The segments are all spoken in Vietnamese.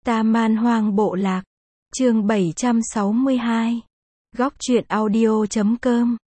Ta Man Hoang Bộ Lạc. Chương 762. Góc truyện audio.com.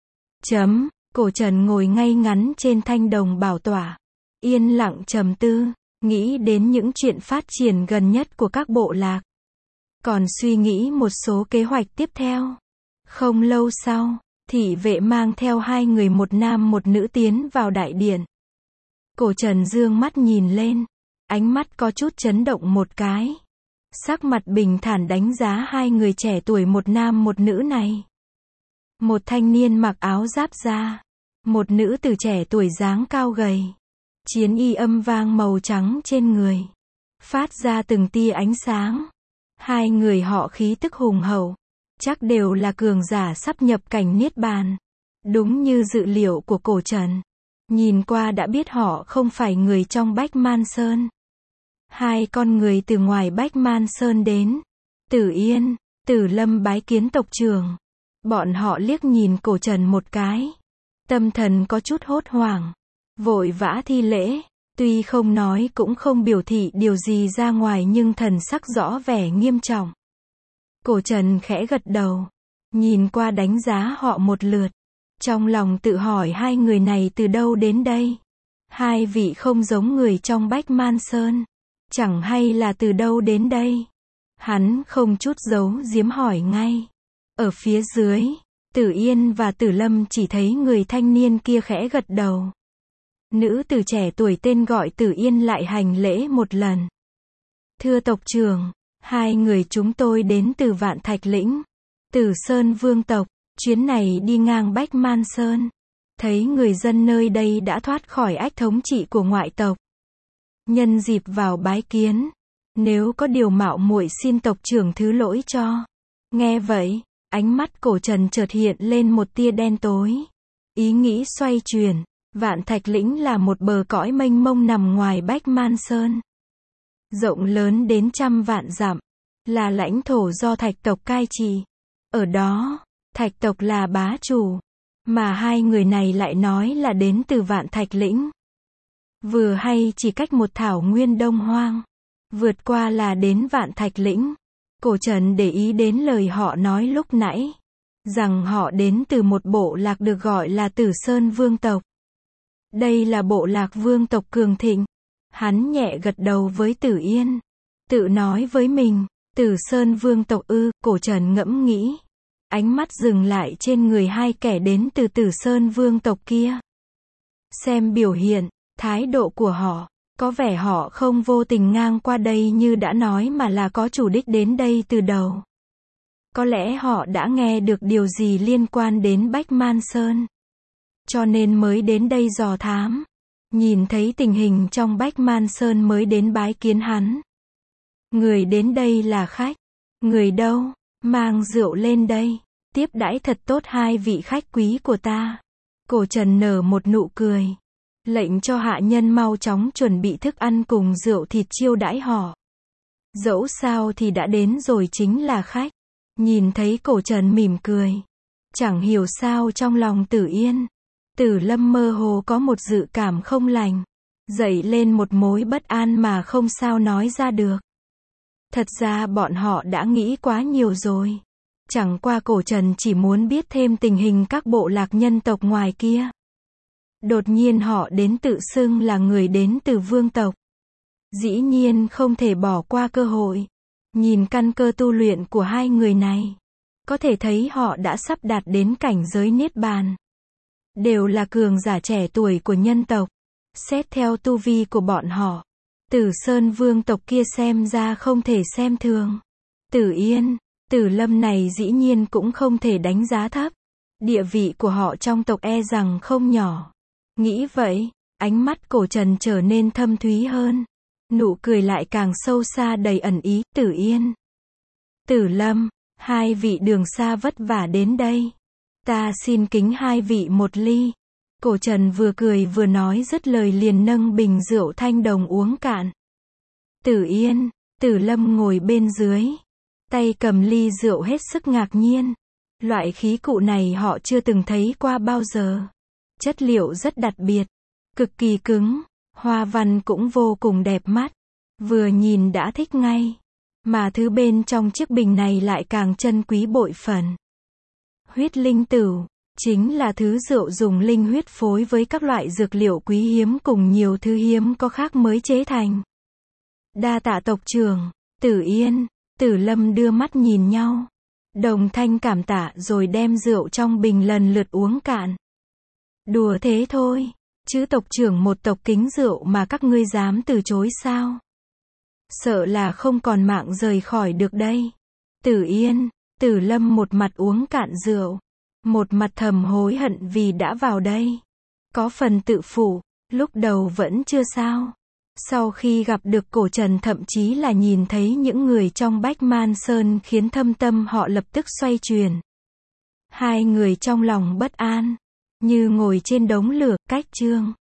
Cổ Trần ngồi ngay ngắn trên thanh đồng bảo tọa, yên lặng trầm tư, nghĩ đến những chuyện phát triển gần nhất của các bộ lạc. Còn suy nghĩ một số kế hoạch tiếp theo. Không lâu sau, thị vệ mang theo hai người, một nam một nữ tiến vào đại điện. Cổ Trần dương mắt nhìn lên, ánh mắt có chút chấn động một cái. Sắc mặt bình thản đánh giá hai người trẻ tuổi, một nam một nữ này. Một thanh niên mặc áo giáp da, một nữ tử trẻ tuổi dáng cao gầy. Chiến y âm vang màu trắng trên người, phát ra từng tia ánh sáng. Hai người họ khí tức hùng hậu, chắc đều là cường giả sắp nhập cảnh niết bàn. Đúng như dự liệu của Cổ Trần, nhìn qua đã biết họ không phải người trong Bách Man Sơn. Hai con người từ ngoài Bách Man Sơn đến. Tử Yên, Tử Lâm bái kiến tộc trưởng. Bọn họ liếc nhìn Cổ Trần một cái, tâm thần có chút hốt hoảng, vội vã thi lễ, tuy không nói cũng không biểu thị điều gì ra ngoài, nhưng thần sắc rõ vẻ nghiêm trọng. Cổ Trần khẽ gật đầu, nhìn qua đánh giá họ một lượt, trong lòng tự hỏi hai người này từ đâu đến đây. Hai vị không giống người trong Bách Man Sơn, chẳng hay là từ đâu đến đây. Hắn không chút giấu giếm hỏi ngay. Ở phía dưới, Tử Yên và Tử Lâm chỉ thấy người thanh niên kia khẽ gật đầu. Nữ tử trẻ tuổi tên gọi Tử Yên lại hành lễ một lần. Thưa tộc trưởng, hai người chúng tôi đến từ Vạn Thạch Lĩnh, Tử Sơn Vương tộc, chuyến này đi ngang Bách Man Sơn. Thấy người dân nơi đây đã thoát khỏi ách thống trị của ngoại tộc. Nhân dịp vào bái kiến, nếu có điều mạo muội xin tộc trưởng thứ lỗi cho. Nghe vậy, ánh mắt Cổ Trần chợt hiện lên một tia đen tối. Ý nghĩ xoay chuyển, Vạn Thạch Lĩnh là một bờ cõi mênh mông nằm ngoài Bách Man Sơn. Rộng lớn đến trăm vạn dặm, là lãnh thổ do Thạch tộc cai trị. Ở đó, Thạch tộc là bá chủ, mà hai người này lại nói là đến từ Vạn Thạch Lĩnh. Vừa hay chỉ cách một thảo nguyên đông hoang, vượt qua là đến Vạn Thạch Lĩnh. Cổ Trần để ý đến lời họ nói lúc nãy, rằng họ đến từ một bộ lạc được gọi là Tử Sơn Vương tộc. Đây là bộ lạc vương tộc cường thịnh. Hắn nhẹ gật đầu với Tử Yên, tự nói với mình, Tử Sơn Vương tộc ư. Cổ Trần ngẫm nghĩ, ánh mắt dừng lại trên người hai kẻ đến từ Tử Sơn Vương tộc kia. Xem biểu hiện, thái độ của họ, có vẻ họ không vô tình ngang qua đây như đã nói, mà là có chủ đích đến đây từ đầu. Có lẽ họ đã nghe được điều gì liên quan đến Bách Man Sơn, cho nên mới đến đây dò thám. Nhìn thấy tình hình trong Bách Man Sơn mới đến bái kiến hắn. Người đến đây là khách. Người đâu? Mang rượu lên đây, tiếp đãi thật tốt hai vị khách quý của ta. Cổ Trần nở một nụ cười, lệnh cho hạ nhân mau chóng chuẩn bị thức ăn cùng rượu thịt chiêu đãi họ. Dẫu sao thì đã đến rồi, chính là khách. Nhìn thấy Cổ Trần mỉm cười, chẳng hiểu sao trong lòng Tử Yên, Tử Lâm mơ hồ có một dự cảm không lành, dậy lên một mối bất an mà không sao nói ra được. Thật ra bọn họ đã nghĩ quá nhiều rồi. Chẳng qua Cổ Trần chỉ muốn biết thêm tình hình các bộ lạc nhân tộc ngoài kia. Đột nhiên họ đến tự xưng là người đến từ vương tộc. Dĩ nhiên không thể bỏ qua cơ hội. Nhìn căn cơ tu luyện của hai người này, có thể thấy họ đã sắp đạt đến cảnh giới niết bàn. Đều là cường giả trẻ tuổi của nhân tộc. Xét theo tu vi của bọn họ, Tử Sơn Vương tộc kia xem ra không thể xem thường. Tử Yên, Tử Lâm này dĩ nhiên cũng không thể đánh giá thấp. Địa vị của họ trong tộc e rằng không nhỏ. Nghĩ vậy, ánh mắt Cổ Trần trở nên thâm thúy hơn. Nụ cười lại càng sâu xa đầy ẩn ý. Tử Yên, Tử Lâm, hai vị đường xa vất vả đến đây. Ta xin kính hai vị một ly. Cổ Trần vừa cười vừa nói, dứt lời liền nâng bình rượu thanh đồng uống cạn. Tử Yên, Tử Lâm ngồi bên dưới, tay cầm ly rượu hết sức ngạc nhiên. Loại khí cụ này họ chưa từng thấy qua bao giờ. Chất liệu rất đặc biệt, cực kỳ cứng, hoa văn cũng vô cùng đẹp mắt. Vừa nhìn đã thích ngay. Mà thứ bên trong chiếc bình này lại càng chân quý bội phần. Huyết linh tửu, chính là thứ rượu dùng linh huyết phối với các loại dược liệu quý hiếm cùng nhiều thứ hiếm có khác mới chế thành. Đa tạ tộc trưởng. Tử Yên, Tử Lâm đưa mắt nhìn nhau. Đồng thanh cảm tạ rồi đem rượu trong bình lần lượt uống cạn. Đùa thế thôi, chứ tộc trưởng một tộc kính rượu mà các ngươi dám từ chối sao? Sợ là không còn mạng rời khỏi được đây. Tử Yên, Tử Lâm một mặt uống cạn rượu, một mặt thầm hối hận vì đã vào đây. Có phần tự phụ, lúc đầu vẫn chưa sao. Sau khi gặp được Cổ Trần thậm chí là nhìn thấy những người trong Bách Man Sơn khiến thâm tâm họ lập tức xoay chuyển. Hai người trong lòng bất an, như ngồi trên đống lửa, cách chương.